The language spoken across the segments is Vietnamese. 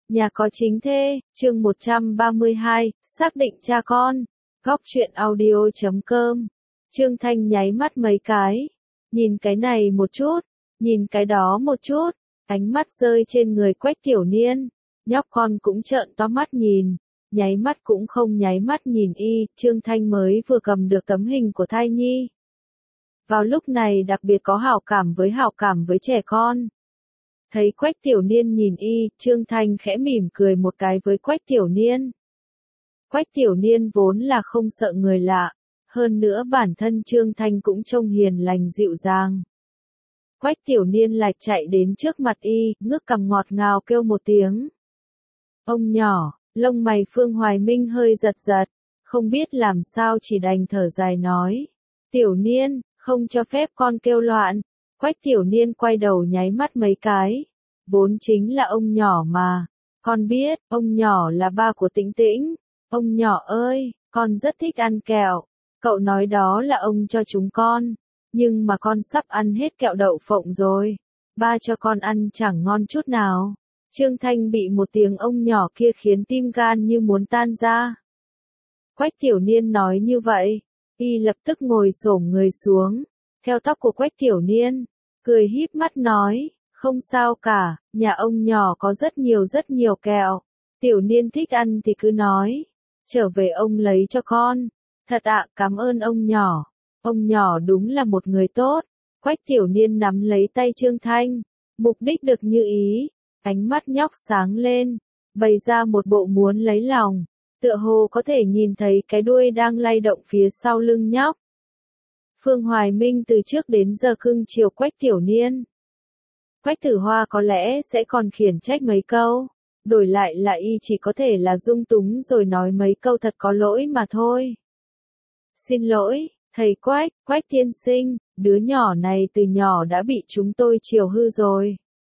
Nhà có chính thê, chương 132, xác định cha con. Góc truyện audio.com. Trương Thanh nháy mắt mấy cái. Nhìn cái này một chút, nhìn cái đó một chút, ánh mắt rơi trên người Quách Tiểu Niên. Nhóc con cũng trợn to mắt nhìn, nháy mắt cũng không nháy mắt nhìn y. Trương Thanh mới vừa cầm được tấm hình của thai nhi. Vào lúc này đặc biệt có hảo cảm với trẻ con. Thấy Quách Tiểu Niên nhìn y, Trương Thanh khẽ mỉm cười một cái với Quách Tiểu Niên. Quách Tiểu Niên vốn là không sợ người lạ, hơn nữa bản thân Trương Thanh cũng trông hiền lành dịu dàng. Quách Tiểu Niên lại chạy đến trước mặt y, ngước cằm ngọt ngào kêu một tiếng. Ông nhỏ, lông mày Phương Hoài Minh hơi giật giật, không biết làm sao chỉ đành thở dài nói. Tiểu Niên, không cho phép con kêu loạn. Quách Tiểu Niên quay đầu nháy mắt mấy cái. Vốn chính là ông nhỏ mà. Con biết, ông nhỏ là ba của Tĩnh Tĩnh. Ông nhỏ ơi, con rất thích ăn kẹo. Cậu nói đó là ông cho chúng con. Nhưng mà con sắp ăn hết kẹo đậu phộng rồi. Ba cho con ăn chẳng ngon chút nào. Trương Thanh bị một tiếng ông nhỏ kia khiến tim gan như muốn tan ra. Quách Tiểu Niên nói như vậy. Y lập tức ngồi xổm người xuống. Theo tóc của Quách Tiểu Niên, cười híp mắt nói, không sao cả, nhà ông nhỏ có rất nhiều kẹo. Tiểu Niên thích ăn thì cứ nói, trở về ông lấy cho con. Thật ạ, cảm ơn ông nhỏ. Ông nhỏ đúng là một người tốt. Quách Tiểu Niên nắm lấy tay Trương Thanh, mục đích được như ý, ánh mắt nhóc sáng lên, bày ra một bộ muốn lấy lòng, tựa hồ có thể nhìn thấy cái đuôi đang lay động phía sau lưng nhóc. Phương Hoài Minh từ trước đến giờ cưng chiều Quách Tiểu Niên. Quách Tử Hoa có lẽ sẽ còn khiển trách mấy câu, đổi lại là y chỉ có thể là dung túng rồi nói mấy câu thật có lỗi mà thôi. Xin lỗi, thầy Quách, Quách tiên sinh, đứa nhỏ này từ nhỏ đã bị chúng tôi chiều hư rồi.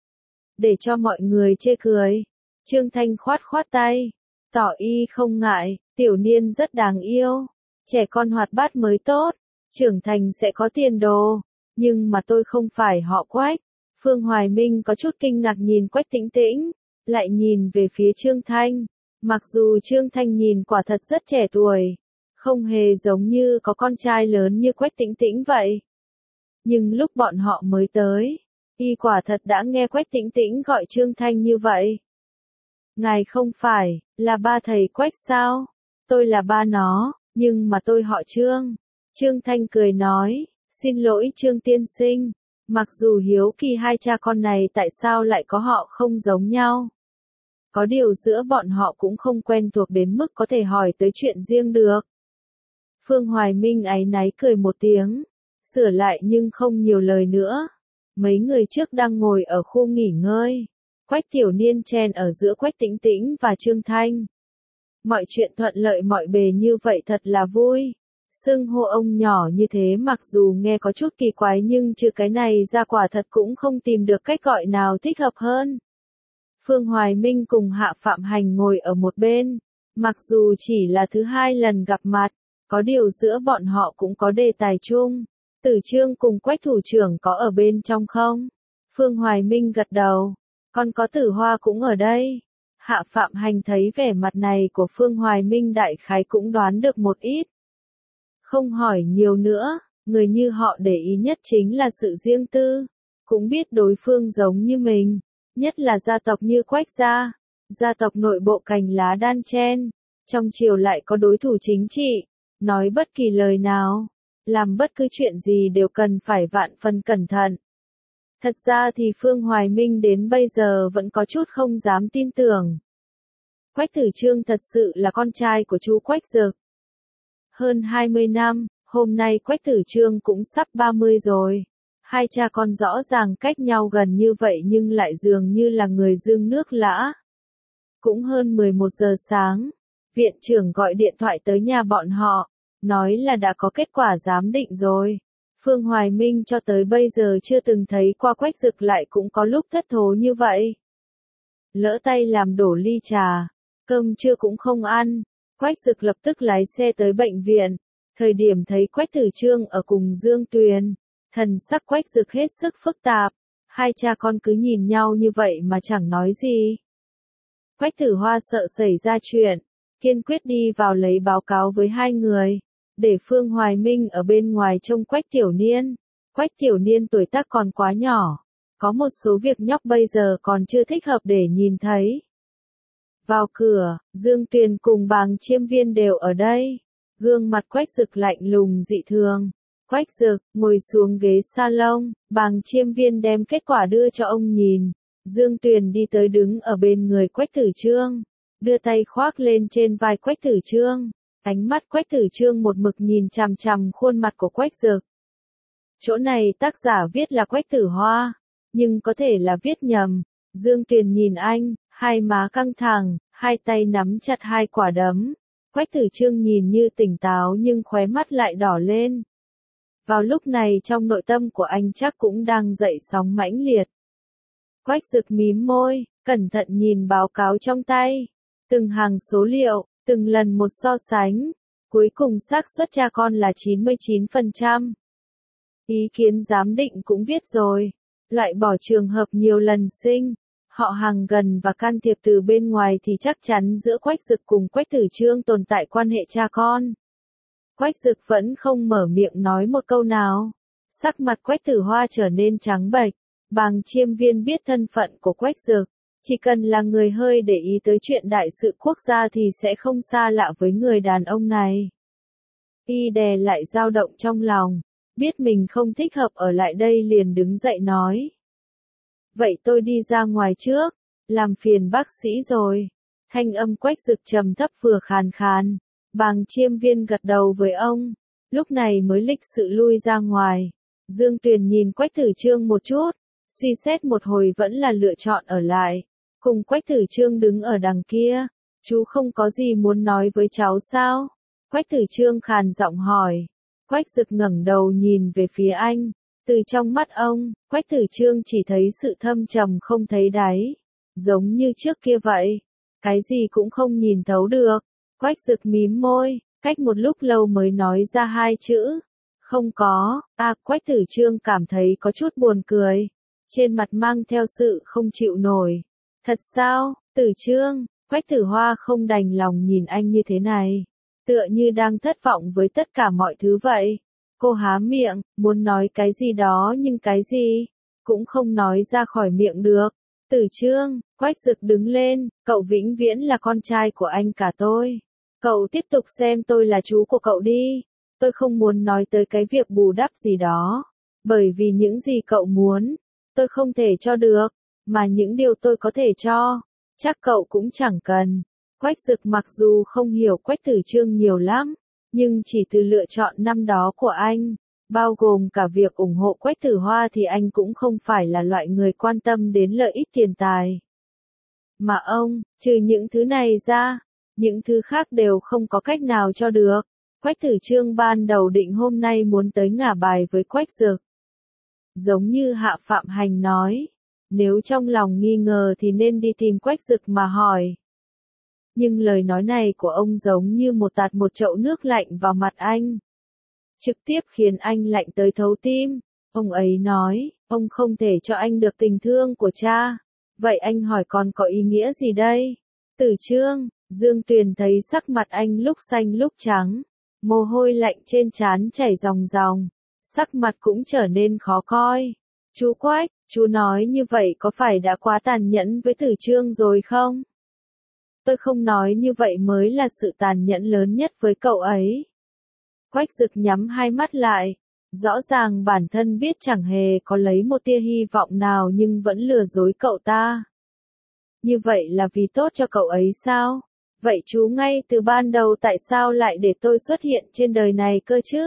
Để cho mọi người chê cười, Trương Thanh khoát tay, tỏ y không ngại, Tiểu Niên rất đáng yêu, trẻ con hoạt bát mới tốt. Trưởng thành sẽ có tiền đồ, nhưng mà tôi không phải họ Quách. Phương Hoài Minh có chút kinh ngạc nhìn Quách Tĩnh Tĩnh, lại nhìn về phía Trương Thanh. Mặc dù Trương Thanh nhìn quả thật rất trẻ tuổi, không hề giống như có con trai lớn như Quách Tĩnh Tĩnh vậy. Nhưng lúc bọn họ mới tới, y quả thật đã nghe Quách Tĩnh Tĩnh gọi Trương Thanh như vậy. Ngài không phải, là ba thầy Quách sao? Tôi là ba nó, nhưng mà tôi họ Trương. Trương Thanh cười nói, xin lỗi Trương tiên sinh, mặc dù hiếu kỳ hai cha con này tại sao lại có họ không giống nhau. Có điều giữa bọn họ cũng không quen thuộc đến mức có thể hỏi tới chuyện riêng được. Phương Hoài Minh áy náy cười một tiếng, sửa lại nhưng không nhiều lời nữa. Mấy người trước đang ngồi ở khu nghỉ ngơi. Quách Tiểu Niên chen ở giữa Quách Tĩnh Tĩnh và Trương Thanh. Mọi chuyện thuận lợi mọi bề như vậy thật là vui. Xưng hô ông nhỏ như thế mặc dù nghe có chút kỳ quái nhưng trừ cái này ra quả thật cũng không tìm được cách gọi nào thích hợp hơn. Phương Hoài Minh cùng Hạ Phạm Hành ngồi ở một bên, mặc dù chỉ là thứ hai lần gặp mặt, có điều giữa bọn họ cũng có đề tài chung. Tử Trương cùng Quách thủ trưởng có ở bên trong không? Phương Hoài Minh gật đầu, còn có Tử Hoa cũng ở đây. Hạ Phạm Hành thấy vẻ mặt này của Phương Hoài Minh đại khái cũng đoán được một ít. Không hỏi nhiều nữa, người như họ để ý nhất chính là sự riêng tư, cũng biết đối phương giống như mình, nhất là gia tộc như Quách gia, gia tộc nội bộ cành lá đan chen, trong triều lại có đối thủ chính trị, nói bất kỳ lời nào, làm bất cứ chuyện gì đều cần phải vạn phần cẩn thận. Thật ra thì Phương Hoài Minh đến bây giờ vẫn có chút không dám tin tưởng. Quách Tử Trương thật sự là con trai của chú Quách Dực. Hơn 20 năm, hôm nay Quách Tử Trương cũng sắp 30 rồi. Hai cha con rõ ràng cách nhau gần như vậy nhưng lại dường như là người dương nước lã. Cũng hơn 11 giờ sáng, viện trưởng gọi điện thoại tới nhà bọn họ, nói là đã có kết quả giám định rồi. Phương Hoài Minh cho tới bây giờ chưa từng thấy qua Quách Dực lại cũng có lúc thất thố như vậy. Lỡ tay làm đổ ly trà, cơm trưa cũng không ăn. Quách Dực lập tức lái xe tới bệnh viện, thời điểm thấy Quách Tử Trương ở cùng Dương Tuyền, thần sắc Quách Dực hết sức phức tạp, hai cha con cứ nhìn nhau như vậy mà chẳng nói gì. Quách Tử Hoa sợ xảy ra chuyện, kiên quyết đi vào lấy báo cáo với hai người, để Phương Hoài Minh ở bên ngoài trông Quách Tiểu Niên. Quách Tiểu Niên tuổi tác còn quá nhỏ, có một số việc nhóc bây giờ còn chưa thích hợp để nhìn thấy. Vào cửa, Dương Tuyền cùng Bàng Chiêm Viên đều ở đây. Gương mặt Quách Dực lạnh lùng dị thường. Quách Dực ngồi xuống ghế salon, Bàng Chiêm Viên đem kết quả đưa cho ông nhìn. Dương Tuyền đi tới đứng ở bên người Quách Tử Trương, đưa tay khoác lên trên vai Quách Tử Trương. Ánh mắt Quách Tử Trương một mực nhìn chằm chằm khuôn mặt của Quách Dực. Chỗ này tác giả viết là Quách Tử Hoa, nhưng có thể là viết nhầm. Dương Tuyền nhìn anh, hai má căng thẳng, hai tay nắm chặt hai quả đấm. Quách Tử Trương nhìn như tỉnh táo nhưng khóe mắt lại đỏ lên. Vào lúc này trong nội tâm của anh chắc cũng đang dậy sóng mãnh liệt. Quách Dực mím môi, cẩn thận nhìn báo cáo trong tay. Từng hàng số liệu, từng lần một so sánh. Cuối cùng xác suất cha con là 99%. Ý kiến giám định cũng viết rồi. Loại bỏ trường hợp nhiều lần sinh, họ hàng gần và can thiệp từ bên ngoài thì chắc chắn giữa Quách Dực cùng Quách Tử Trương tồn tại quan hệ cha con. Quách Dực vẫn không mở miệng nói một câu nào. Sắc mặt Quách Tử Hoa trở nên trắng bệch. Bàng Chiêm Viên biết thân phận của Quách Dực, chỉ cần là người hơi để ý tới chuyện đại sự quốc gia thì sẽ không xa lạ với người đàn ông này. Y đè lại dao động trong lòng, biết mình không thích hợp ở lại đây liền đứng dậy nói. Vậy tôi đi ra ngoài trước, làm phiền bác sĩ rồi. Thanh âm Quách Dực trầm thấp vừa khàn khàn. Bàng Chiêm Viên gật đầu với ông, lúc này mới lịch sự lui ra ngoài. Dương Tuyền nhìn Quách Tử Trương một chút, suy xét một hồi vẫn là lựa chọn ở lại. Cùng Quách Tử Trương đứng ở đằng kia. Chú không có gì muốn nói với cháu sao? Quách Tử Trương khàn giọng hỏi. Quách Dực ngẩng đầu nhìn về phía anh. Từ trong mắt ông, Quách Tử Trương chỉ thấy sự thâm trầm không thấy đáy. Giống như trước kia vậy. Cái gì cũng không nhìn thấu được. Quách Dực mím môi, cách một lúc lâu mới nói ra hai chữ. Không có. Quách Tử Trương cảm thấy có chút buồn cười. Trên mặt mang theo sự không chịu nổi. Thật sao, Tử Trương? Quách Tử Hoa không đành lòng nhìn anh như thế này. Tựa như đang thất vọng với tất cả mọi thứ vậy. Cô há miệng, muốn nói cái gì đó nhưng cái gì cũng không nói ra khỏi miệng được. Tử Trương, Quách Dực đứng lên, cậu vĩnh viễn là con trai của anh cả tôi. Cậu tiếp tục xem tôi là chú của cậu đi. Tôi không muốn nói tới cái việc bù đắp gì đó. Bởi vì những gì cậu muốn, tôi không thể cho được. Mà những điều tôi có thể cho, chắc cậu cũng chẳng cần. Quách Dực mặc dù không hiểu Quách Tử Trương nhiều lắm, nhưng chỉ từ lựa chọn năm đó của anh, bao gồm cả việc ủng hộ Quách Tử Hoa thì anh cũng không phải là loại người quan tâm đến lợi ích tiền tài. Mà ông, trừ những thứ này ra, những thứ khác đều không có cách nào cho được. Quách Tử Trương ban đầu định hôm nay muốn tới ngả bài với Quách Dực. Giống như Hạ Phạm Hành nói, nếu trong lòng nghi ngờ thì nên đi tìm Quách Dực mà hỏi. Nhưng lời nói này của ông giống như tạt một chậu nước lạnh vào mặt anh. Trực tiếp khiến anh lạnh tới thấu tim. Ông ấy nói, ông không thể cho anh được tình thương của cha. Vậy anh hỏi còn có ý nghĩa gì đây? Tử Trương, Dương Tuyền thấy sắc mặt anh lúc xanh lúc trắng. Mồ hôi lạnh trên trán chảy ròng ròng. Sắc mặt cũng trở nên khó coi. Chú Quách, chú nói như vậy có phải đã quá tàn nhẫn với Tử Trương rồi không? Tôi không nói như vậy mới là sự tàn nhẫn lớn nhất với cậu ấy. Quách Dực nhắm hai mắt lại. Rõ ràng bản thân biết chẳng hề có lấy một tia hy vọng nào nhưng vẫn lừa dối cậu ta. Như vậy là vì tốt cho cậu ấy sao? Vậy chú ngay từ ban đầu tại sao lại để tôi xuất hiện trên đời này cơ chứ?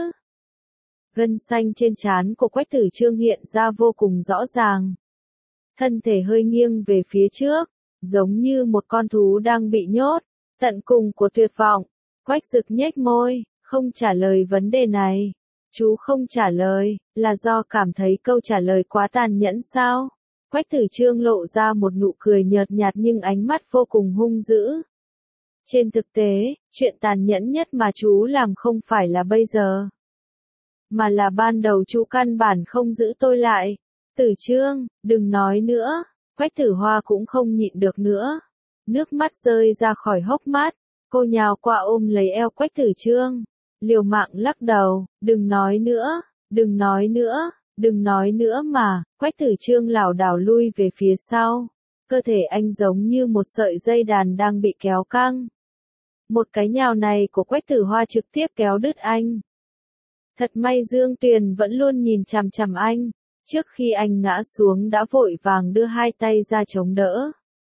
Gân xanh trên trán của Quách Tử Trương hiện ra vô cùng rõ ràng. Thân thể hơi nghiêng về phía trước, giống như một con thú đang bị nhốt, tận cùng của tuyệt vọng. Quách Dực nhếch môi, không trả lời vấn đề này. Chú không trả lời, là do cảm thấy câu trả lời quá tàn nhẫn sao? Quách Tử Trương lộ ra một nụ cười nhợt nhạt nhưng ánh mắt vô cùng hung dữ. Trên thực tế, chuyện tàn nhẫn nhất mà chú làm không phải là bây giờ, mà là ban đầu chú căn bản không giữ tôi lại. Tử Trương, đừng nói nữa. Quách Tử Hoa cũng không nhịn được nữa. Nước mắt rơi ra khỏi hốc mắt, cô nhào qua ôm lấy eo Quách Tử Trương, liều mạng lắc đầu, đừng nói nữa, đừng nói nữa, đừng nói nữa mà, Quách Tử Trương lảo đảo lui về phía sau, cơ thể anh giống như một sợi dây đàn đang bị kéo căng. Một cái nhào này của Quách Tử Hoa trực tiếp kéo đứt anh. Thật may Dương Tuyền vẫn luôn nhìn chằm chằm anh, trước khi anh ngã xuống đã vội vàng đưa hai tay ra chống đỡ.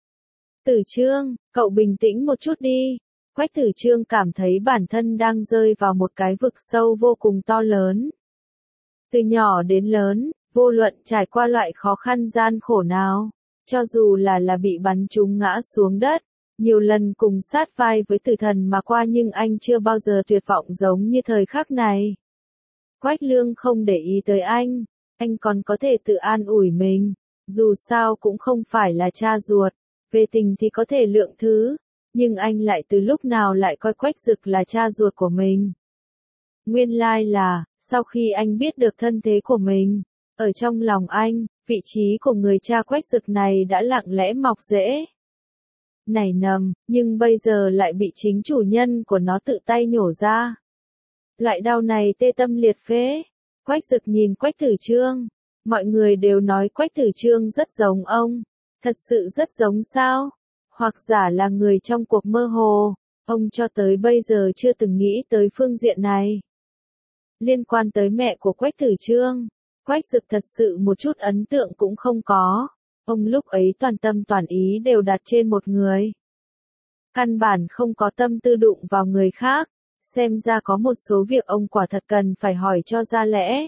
Tử Trương, cậu bình tĩnh một chút đi. Quách Tử Trương cảm thấy bản thân đang rơi vào một cái vực sâu vô cùng to lớn. Từ nhỏ đến lớn, vô luận trải qua loại khó khăn gian khổ nào, cho dù là bị bắn trúng ngã xuống đất, nhiều lần cùng sát vai với tử thần mà qua nhưng anh chưa bao giờ tuyệt vọng giống như thời khắc này. Quách Lương không để ý tới anh còn có thể tự an ủi mình, dù sao cũng không phải là cha ruột, về tình thì có thể lượng thứ, nhưng anh lại từ lúc nào lại coi Quách Dực là cha ruột của mình. Nguyên lai là, sau khi anh biết được thân thế của mình, ở trong lòng anh, vị trí của người cha Quách Dực này đã lặng lẽ mọc rễ. Nảy nầm, nhưng bây giờ lại bị chính chủ nhân của nó tự tay nhổ ra. Loại đau này tê tâm liệt phế. Quách Dực nhìn Quách Tử Trương, mọi người đều nói Quách Tử Trương rất giống ông, thật sự rất giống sao? Hoặc giả là người trong cuộc mơ hồ, ông cho tới bây giờ chưa từng nghĩ tới phương diện này. Liên quan tới mẹ của Quách Tử Trương, Quách Dực thật sự một chút ấn tượng cũng không có, ông lúc ấy toàn tâm toàn ý đều đặt trên một người. Căn bản không có tâm tư đụng vào người khác, xem ra có một số việc ông quả thật cần phải hỏi cho ra lẽ.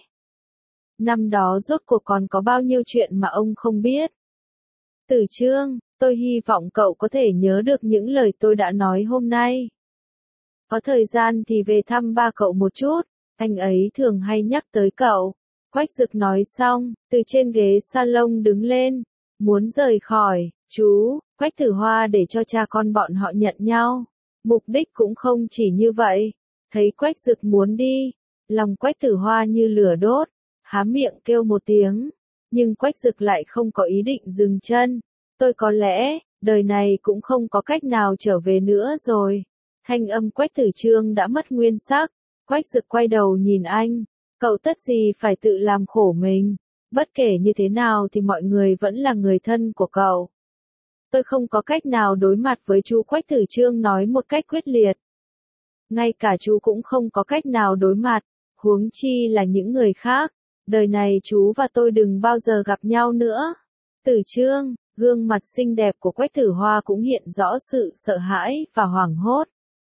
Năm đó rốt cuộc còn có bao nhiêu chuyện mà ông không biết. Tử Trương, tôi hy vọng cậu có thể nhớ được những lời tôi đã nói hôm nay. Có thời gian thì về thăm ba cậu một chút, anh ấy thường hay nhắc tới cậu. Quách Dực nói xong, từ trên ghế salon đứng lên, muốn rời khỏi, chú, Quách Tử Hoa để cho cha con bọn họ nhận nhau. Mục đích cũng không chỉ như vậy, thấy Quách Dực muốn đi, lòng Quách Tử Hoa như lửa đốt, há miệng kêu một tiếng, nhưng Quách Dực lại không có ý định dừng chân. Tôi có lẽ, đời này cũng không có cách nào trở về nữa rồi. Thanh âm Quách Tử Trương đã mất nguyên sắc, Quách Dực quay đầu nhìn anh, cậu tất gì phải tự làm khổ mình, bất kể như thế nào thì mọi người vẫn là người thân của cậu. Tôi không có cách nào đối mặt với chú. Quách Tử Trương nói một cách quyết liệt. Ngay cả chú cũng không có cách nào đối mặt, huống chi là những người khác. Đời này chú và tôi đừng bao giờ gặp nhau nữa. Tử Trương, gương mặt xinh đẹp của Quách Tử Hoa cũng hiện rõ sự sợ hãi và hoảng hốt.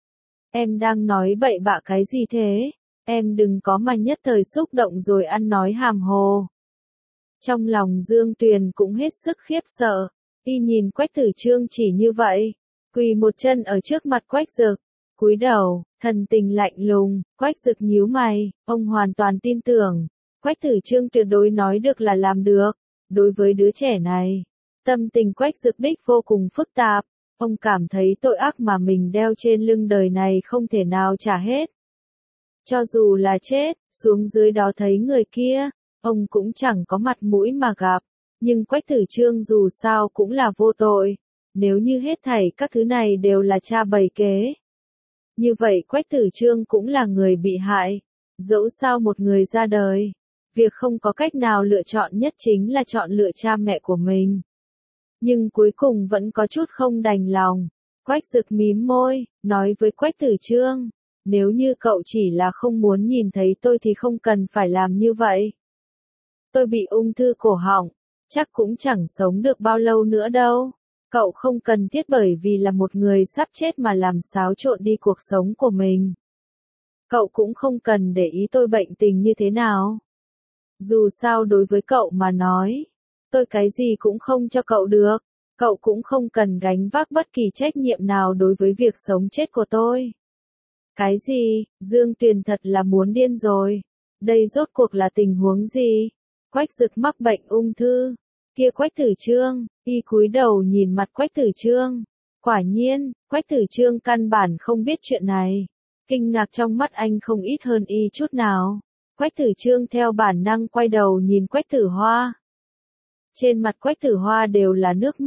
Em đang nói bậy bạ cái gì thế? Em đừng có mà nhất thời xúc động rồi ăn nói hàm hồ. Trong lòng Dương Tuyền cũng hết sức khiếp sợ. Y nhìn Quách Tử Trương chỉ như vậy, quỳ một chân ở trước mặt Quách Dực, cúi đầu, thần tình lạnh lùng. Quách Dực nhíu mày, ông hoàn toàn tin tưởng, Quách Tử Trương tuyệt đối nói được là làm được. Đối với đứa trẻ này, tâm tình Quách Dực đích vô cùng phức tạp, ông cảm thấy tội ác mà mình đeo trên lưng đời này không thể nào trả hết. Cho dù là chết, xuống dưới đó thấy người kia, ông cũng chẳng có mặt mũi mà gặp. Nhưng Quách Tử Trương dù sao cũng là vô tội, nếu như hết thảy các thứ này đều là cha bày kế. Như vậy Quách Tử Trương cũng là người bị hại, dẫu sao một người ra đời, việc không có cách nào lựa chọn nhất chính là chọn lựa cha mẹ của mình. Nhưng cuối cùng vẫn có chút không đành lòng, Quách Dực mím môi, nói với Quách Tử Trương, nếu như cậu chỉ là không muốn nhìn thấy tôi thì không cần phải làm như vậy. Tôi bị ung thư cổ họng, chắc cũng chẳng sống được bao lâu nữa đâu. Cậu không cần thiết bởi vì là một người sắp chết mà làm xáo trộn đi cuộc sống của mình. Cậu cũng không cần để ý tôi bệnh tình như thế nào. Dù sao đối với cậu mà nói, tôi cái gì cũng không cho cậu được. Cậu cũng không cần gánh vác bất kỳ trách nhiệm nào đối với việc sống chết của tôi. Cái gì? Dương Tuyền thật là muốn điên rồi. Đây rốt cuộc là tình huống gì? Quách Dực mắc bệnh ung thư. Kia Quách Tử Trương, y cúi đầu nhìn mặt Quách Tử Trương. Quả nhiên, Quách Tử Trương căn bản không biết chuyện này. Kinh ngạc trong mắt anh không ít hơn y chút nào. Quách Tử Trương theo bản năng quay đầu nhìn Quách Tử Hoa. Trên mặt Quách Tử Hoa đều là nước mắt,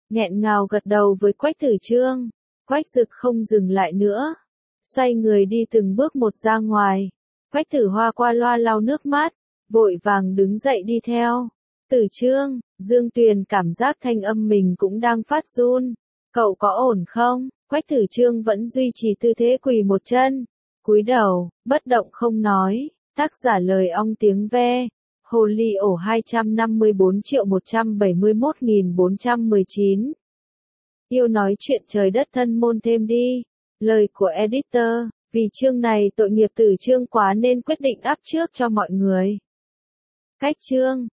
nghẹn ngào gật đầu với Quách Tử Trương. Quách Dực không dừng lại nữa, xoay người đi từng bước một ra ngoài. Quách Tử Hoa qua loa lau nước mắt, vội vàng đứng dậy đi theo. Tử Trương, Dương Tuyền cảm giác thanh âm mình cũng đang phát run. Cậu có ổn không? Quách Tử Trương vẫn duy trì tư thế quỳ một chân, cúi đầu, bất động không nói. Tác giả lời ong tiếng ve. Hồ ly ổ 254.171.419. Yêu nói chuyện trời đất thân môn thêm đi. Lời của editor. Vì chương này tội nghiệp Tử Trương quá nên quyết định up trước cho mọi người. Cách chương